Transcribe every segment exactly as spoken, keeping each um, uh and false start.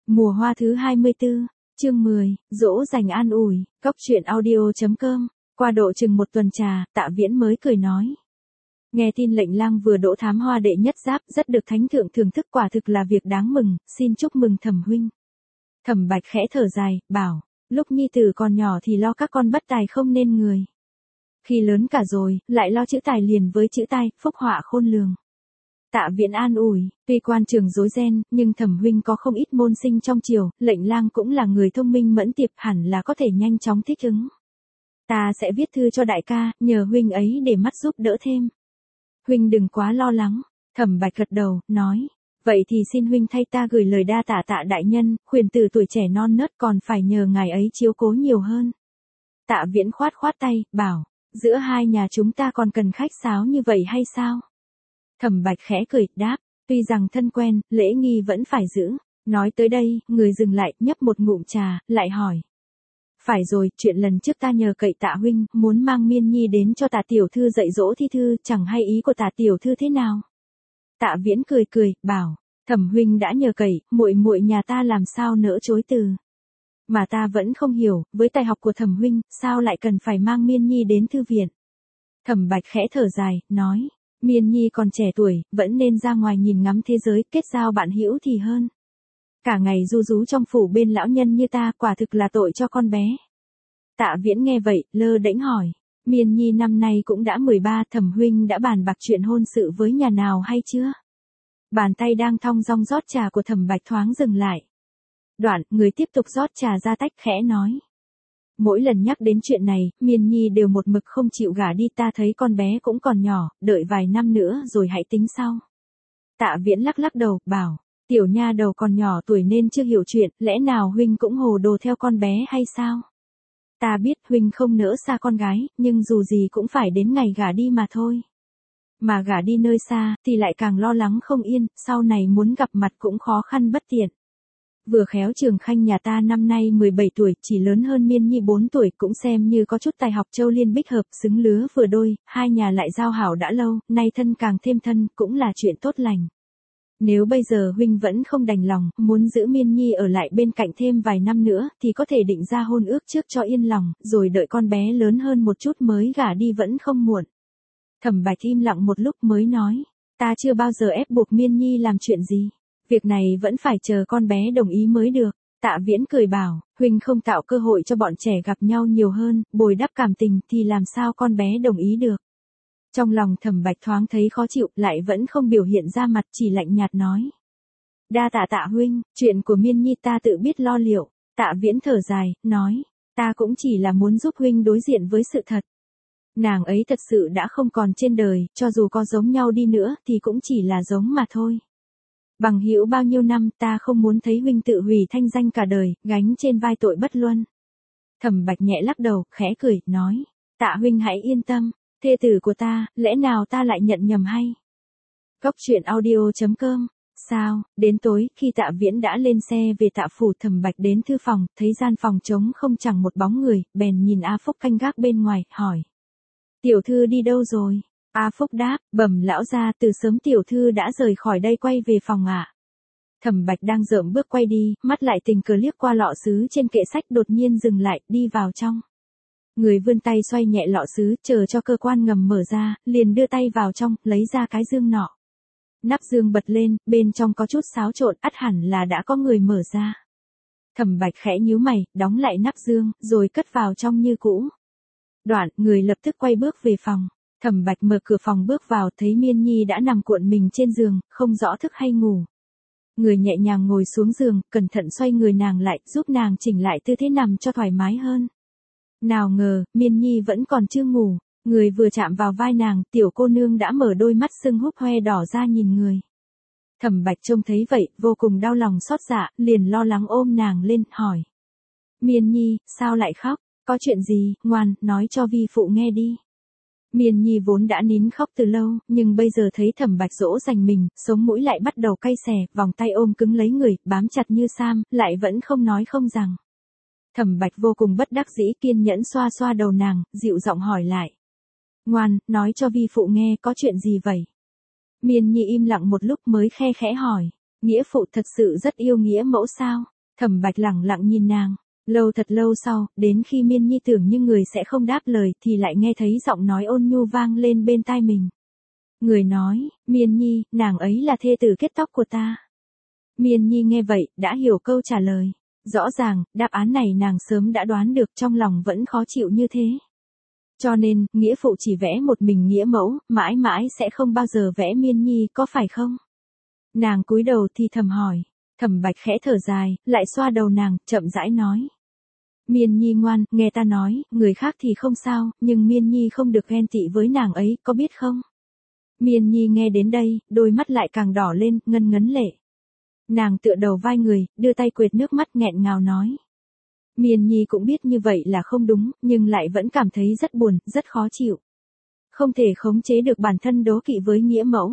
Mùa hoa thứ hai mươi tư, chương mười, dỗ dành an ủi, cốc truyện audio.com, qua độ chừng một tuần trà, Tạ Viễn mới cười nói. Nghe tin lệnh lang vừa đỗ thám hoa đệ nhất giáp rất được thánh thượng thưởng thức, quả thực là việc đáng mừng, xin chúc mừng Thẩm huynh. Thẩm Bạch khẽ thở dài, bảo, lúc nhi tử còn nhỏ thì lo các con bất tài không nên người. Khi lớn cả rồi, lại lo chữ tài liền với chữ tài, phúc họa khôn lường. Tạ Viễn an ủi, tuy quan trường rối ren, nhưng Thẩm huynh có không ít môn sinh trong triều, lệnh lang cũng là người thông minh mẫn tiệp, hẳn là có thể nhanh chóng thích ứng. Ta sẽ viết thư cho đại ca, nhờ huynh ấy để mắt giúp đỡ thêm. Huynh đừng quá lo lắng. Thẩm Bạch gật đầu, nói, vậy thì xin huynh thay ta gửi lời đa tạ Tạ đại nhân, khuyển tử tuổi trẻ non nớt còn phải nhờ ngài ấy chiếu cố nhiều hơn. Tạ Viễn khoát khoát tay, bảo, giữa hai nhà chúng ta còn cần khách sáo như vậy hay sao? Thẩm Bạch khẽ cười, đáp, tuy rằng thân quen, lễ nghi vẫn phải giữ. Nói tới đây, người dừng lại, nhấp một ngụm trà, lại hỏi. Phải rồi, chuyện lần trước ta nhờ cậy Tạ huynh, muốn mang Miên Nhi đến cho Tạ tiểu thư dạy dỗ thi thư, chẳng hay ý của Tạ tiểu thư thế nào? Tạ Viễn cười cười, bảo, Thẩm huynh đã nhờ cậy, muội muội nhà ta làm sao nỡ chối từ. Mà ta vẫn không hiểu, với tài học của Thẩm huynh, sao lại cần phải mang Miên Nhi đến thư viện? Thẩm Bạch khẽ thở dài, nói, Miên Nhi còn trẻ tuổi, vẫn nên ra ngoài nhìn ngắm thế giới, kết giao bạn hữu thì hơn. Cả ngày du rú trong phủ bên lão nhân như ta, quả thực là tội cho con bé. Tạ Viễn nghe vậy, lơ đễnh hỏi, Miên Nhi năm nay cũng đã mười ba, Thẩm huynh đã bàn bạc chuyện hôn sự với nhà nào hay chưa? Bàn tay đang thong dong rót trà của Thẩm Bạch thoáng dừng lại. Đoạn, người tiếp tục rót trà ra tách, khẽ nói. Mỗi lần nhắc đến chuyện này, Miên Nhi đều một mực không chịu gả đi, ta thấy con bé cũng còn nhỏ, đợi vài năm nữa rồi hãy tính sau. Tạ Viễn lắc lắc đầu, bảo, tiểu nha đầu còn nhỏ tuổi nên chưa hiểu chuyện, lẽ nào huynh cũng hồ đồ theo con bé hay sao? Ta biết huynh không nỡ xa con gái, nhưng dù gì cũng phải đến ngày gả đi mà thôi. Mà gả đi nơi xa, thì lại càng lo lắng không yên, sau này muốn gặp mặt cũng khó khăn bất tiện. Vừa khéo Trường Khanh nhà ta năm nay mười bảy tuổi, chỉ lớn hơn Miên Nhi bốn tuổi, cũng xem như có chút tài học, châu liên bích hợp, xứng lứa vừa đôi, hai nhà lại giao hảo đã lâu, nay thân càng thêm thân, cũng là chuyện tốt lành. Nếu bây giờ huynh vẫn không đành lòng, muốn giữ Miên Nhi ở lại bên cạnh thêm vài năm nữa, thì có thể định ra hôn ước trước cho yên lòng, rồi đợi con bé lớn hơn một chút mới gả đi vẫn không muộn. Thẩm Bạch im lặng một lúc mới nói, ta chưa bao giờ ép buộc Miên Nhi làm chuyện gì. Việc này vẫn phải chờ con bé đồng ý mới được. Tạ Viễn cười bảo, huynh không tạo cơ hội cho bọn trẻ gặp nhau nhiều hơn, bồi đắp cảm tình thì làm sao con bé đồng ý được. Trong lòng Thẩm Bạch thoáng thấy khó chịu, lại vẫn không biểu hiện ra mặt, chỉ lạnh nhạt nói. Đa tạ Tạ huynh, chuyện của Miên Nhi ta tự biết lo liệu. Tạ Viễn thở dài, nói, ta cũng chỉ là muốn giúp huynh đối diện với sự thật. Nàng ấy thật sự đã không còn trên đời, cho dù có giống nhau đi nữa thì cũng chỉ là giống mà thôi. Bằng hữu bao nhiêu năm, ta không muốn thấy huynh tự hủy thanh danh cả đời, gánh trên vai tội bất luân. Thẩm Bạch nhẹ lắc đầu, khẽ cười, nói, Tạ huynh hãy yên tâm, thê tử của ta, lẽ nào ta lại nhận nhầm hay? Cốc truyện audio.com. Sao, đến tối, khi Tạ Viễn đã lên xe về Tạ phủ, Thẩm Bạch đến thư phòng, thấy gian phòng trống không chẳng một bóng người, bèn nhìn A Phúc canh gác bên ngoài, hỏi. Tiểu thư đi đâu rồi? A Phúc đáp, bẩm lão gia, từ sớm tiểu thư đã rời khỏi đây quay về phòng ạ. À. Thẩm Bạch đang dợm bước quay đi, mắt lại tình cờ liếc qua lọ sứ trên kệ sách, đột nhiên dừng lại, đi vào trong. Người vươn tay xoay nhẹ lọ sứ, chờ cho cơ quan ngầm mở ra, liền đưa tay vào trong, lấy ra cái dương nọ. Nắp dương bật lên, bên trong có chút xáo trộn, ắt hẳn là đã có người mở ra. Thẩm Bạch khẽ nhíu mày, đóng lại nắp dương, rồi cất vào trong như cũ. Đoạn, người lập tức quay bước về phòng. Thẩm Bạch mở cửa phòng bước vào, thấy Miên Nhi đã nằm cuộn mình trên giường, không rõ thức hay ngủ. Người nhẹ nhàng ngồi xuống giường, cẩn thận xoay người nàng lại, giúp nàng chỉnh lại tư thế nằm cho thoải mái hơn. Nào ngờ, Miên Nhi vẫn còn chưa ngủ, người vừa chạm vào vai nàng, tiểu cô nương đã mở đôi mắt sưng húp hoe đỏ ra nhìn người. Thẩm Bạch trông thấy vậy, vô cùng đau lòng xót dạ, liền lo lắng ôm nàng lên, hỏi. Miên Nhi, sao lại khóc, có chuyện gì, ngoan, nói cho vi phụ nghe đi. Miên Nhi vốn đã nín khóc từ lâu, nhưng bây giờ thấy Thẩm Bạch dỗ dành mình, sống mũi lại bắt đầu cay xè, vòng tay ôm cứng lấy người, bám chặt như sam, lại vẫn không nói không rằng. Thẩm Bạch vô cùng bất đắc dĩ, kiên nhẫn xoa xoa đầu nàng, dịu giọng hỏi lại. Ngoan, nói cho vi phụ nghe, có chuyện gì vậy? Miên Nhi im lặng một lúc mới khe khẽ hỏi, nghĩa phụ thật sự rất yêu nghĩa mẫu sao? Thẩm Bạch lẳng lặng nhìn nàng, lâu thật lâu sau, đến khi Miên Nhi tưởng như người sẽ không đáp lời thì lại nghe thấy giọng nói ôn nhu vang lên bên tai mình. Người nói, Miên Nhi, nàng ấy là thê tử kết tóc của ta. Miên Nhi nghe vậy, đã hiểu câu trả lời. Rõ ràng, đáp án này nàng sớm đã đoán được, trong lòng vẫn khó chịu như thế. Cho nên, nghĩa phụ chỉ vẽ một mình nghĩa mẫu, mãi mãi sẽ không bao giờ vẽ Miên Nhi, có phải không? Nàng cúi đầu thì thầm hỏi. Thẩm Bạch khẽ thở dài, lại xoa đầu nàng, chậm rãi nói. Miên Nhi ngoan, nghe ta nói, người khác thì không sao, nhưng Miên Nhi không được ghen tị với nàng ấy, có biết không? Miên Nhi nghe đến đây, đôi mắt lại càng đỏ lên, ngân ngấn lệ. Nàng tựa đầu vai người, đưa tay quệt nước mắt nghẹn ngào nói. Miên Nhi cũng biết như vậy là không đúng, nhưng lại vẫn cảm thấy rất buồn, rất khó chịu. Không thể khống chế được bản thân đố kỵ với nghĩa mẫu.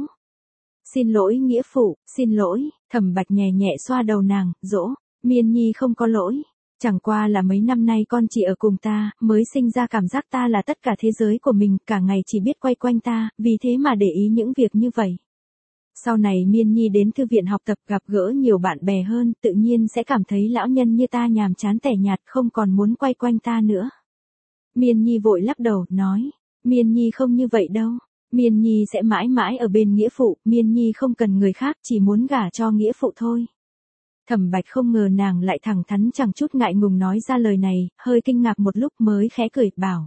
Xin lỗi nghĩa phụ, xin lỗi, Thẩm Bạch nhẹ nhẹ xoa đầu nàng, dỗ, Miên Nhi không có lỗi. Chẳng qua là mấy năm nay con chỉ ở cùng ta, mới sinh ra cảm giác ta là tất cả thế giới của mình, cả ngày chỉ biết quay quanh ta, vì thế mà để ý những việc như vậy. Sau này Miên Nhi đến thư viện học tập gặp gỡ nhiều bạn bè hơn, tự nhiên sẽ cảm thấy lão nhân như ta nhàm chán tẻ nhạt, không còn muốn quay quanh ta nữa. Miên Nhi vội lắc đầu, nói, Miên Nhi không như vậy đâu. Miên Nhi sẽ mãi mãi ở bên nghĩa phụ, Miên Nhi không cần người khác, chỉ muốn gả cho nghĩa phụ thôi. Thẩm Bạch không ngờ nàng lại thẳng thắn chẳng chút ngại ngùng nói ra lời này, hơi kinh ngạc một lúc mới khẽ cười, bảo.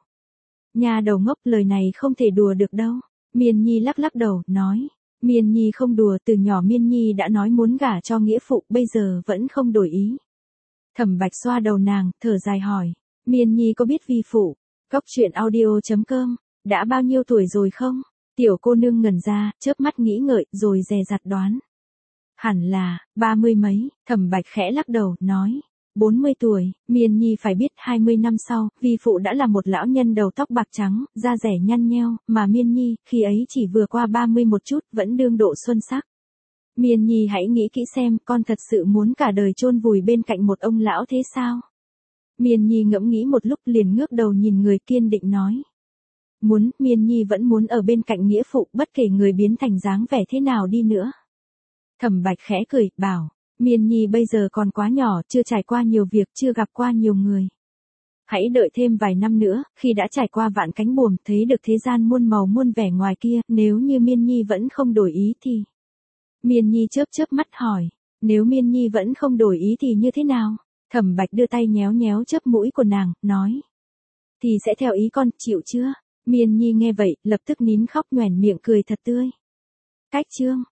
Nhà đầu ngốc, lời này không thể đùa được đâu. Miên Nhi lắc lắc đầu, nói. Miên Nhi không đùa, từ nhỏ Miên Nhi đã nói muốn gả cho nghĩa phụ, bây giờ vẫn không đổi ý. Thẩm Bạch xoa đầu nàng, thở dài hỏi. Miên Nhi có biết vi phụ, Cốc truyện audio chấm com, đã bao nhiêu tuổi rồi không? Tiểu cô nương ngẩn ra, chớp mắt nghĩ ngợi, rồi dè dặt đoán. Hẳn là, ba mươi mấy, Thẩm Bạch khẽ lắc đầu, nói. Bốn mươi tuổi, Miên Nhi phải biết hai mươi năm sau, vi phụ đã là một lão nhân đầu tóc bạc trắng, da rẻ nhăn nheo, mà Miên Nhi, khi ấy chỉ vừa qua ba mươi một chút, vẫn đương độ xuân sắc. Miên Nhi hãy nghĩ kỹ xem, con thật sự muốn cả đời chôn vùi bên cạnh một ông lão thế sao? Miên Nhi ngẫm nghĩ một lúc liền ngước đầu nhìn người, kiên định nói. Muốn, Miên Nhi vẫn muốn ở bên cạnh nghĩa phụ, bất kể người biến thành dáng vẻ thế nào đi nữa. Thẩm Bạch khẽ cười, bảo. Miên Nhi bây giờ còn quá nhỏ, chưa trải qua nhiều việc, chưa gặp qua nhiều người. Hãy đợi thêm vài năm nữa, khi đã trải qua vạn cánh buồm, thấy được thế gian muôn màu muôn vẻ ngoài kia, nếu như Miên Nhi vẫn không đổi ý thì... Miên Nhi chớp chớp mắt hỏi, nếu Miên Nhi vẫn không đổi ý thì như thế nào? Thẩm Bạch đưa tay nhéo nhéo chớp mũi của nàng, nói. Thì sẽ theo ý con, chịu chưa? Miên Nhi nghe vậy, lập tức nín khóc nhoẻn miệng cười thật tươi. Cách chương